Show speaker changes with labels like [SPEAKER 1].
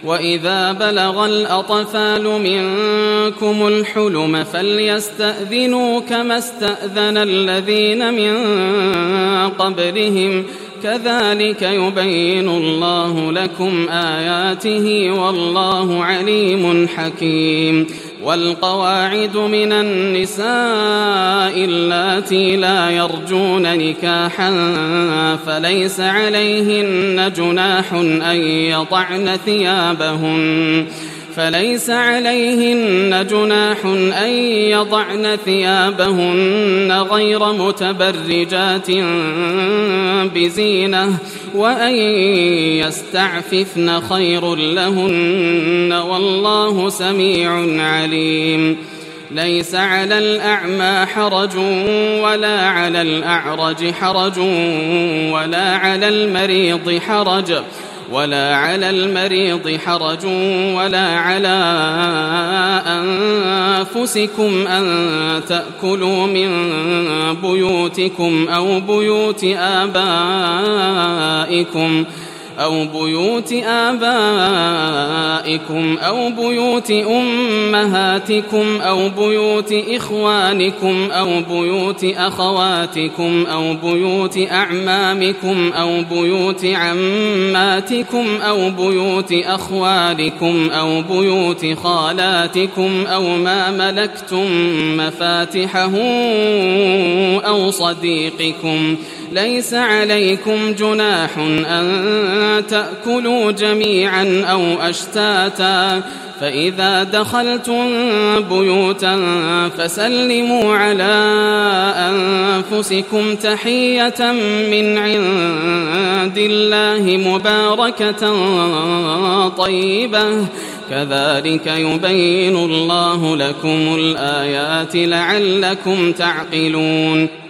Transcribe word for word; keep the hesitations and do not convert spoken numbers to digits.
[SPEAKER 1] وإذا بلغ الأطفال منكم الحلم فليستأذنوا كما استأذن الذين من قبلهم كذلك يبين الله لكم آياته والله عليم حكيم. والقواعد من النساء اللاتي لا يرجون نكاحا فليس عليهن جناح أن يضعن ثيابهن فليس عليهن جناح أن يضعن ثيابهن غير متبرجات بزينة وأن يستعففن خير لهن والله سميع عليم. ليس على الأعمى حرج ولا على الأعرج حرج ولا على المريض حرج ولا على المريض حرج ولا على أنفسكم أن تأكلوا من بيوتكم أو بيوت آبائكم أو بيوت آبائكم أو بيوت أمهاتكم أو بيوت إخوانكم أو بيوت أخواتكم أو بيوت أعمامكم أو بيوت عماتكم أو بيوت أخوالكم أو بيوت خالاتكم أو ما ملكتم مفاتحه أو صديقكم. ليس عليكم جناح أن تأكلوا جميعا أو أشتاتا فإذا دخلتم بيوتا فسلموا على أنفسكم تحية من عند الله مباركة طيبة كذلك يبين الله لكم الآيات لعلكم تعقلون.